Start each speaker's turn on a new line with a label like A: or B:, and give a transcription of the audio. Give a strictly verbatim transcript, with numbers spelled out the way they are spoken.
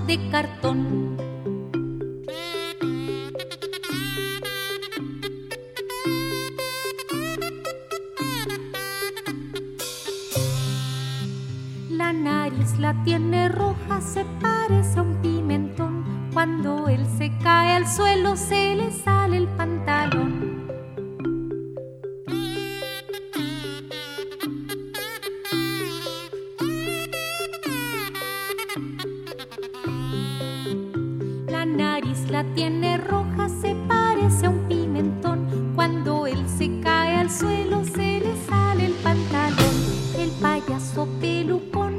A: de cartón. La nariz la tiene roja, se parece a un pimentón. Cuando él se cae al suelo se le sale el pantalón. La nariz la tiene roja, se parece a un pimentón. Cuando él se cae al suelo se le sale el pantalón. El payaso pelucón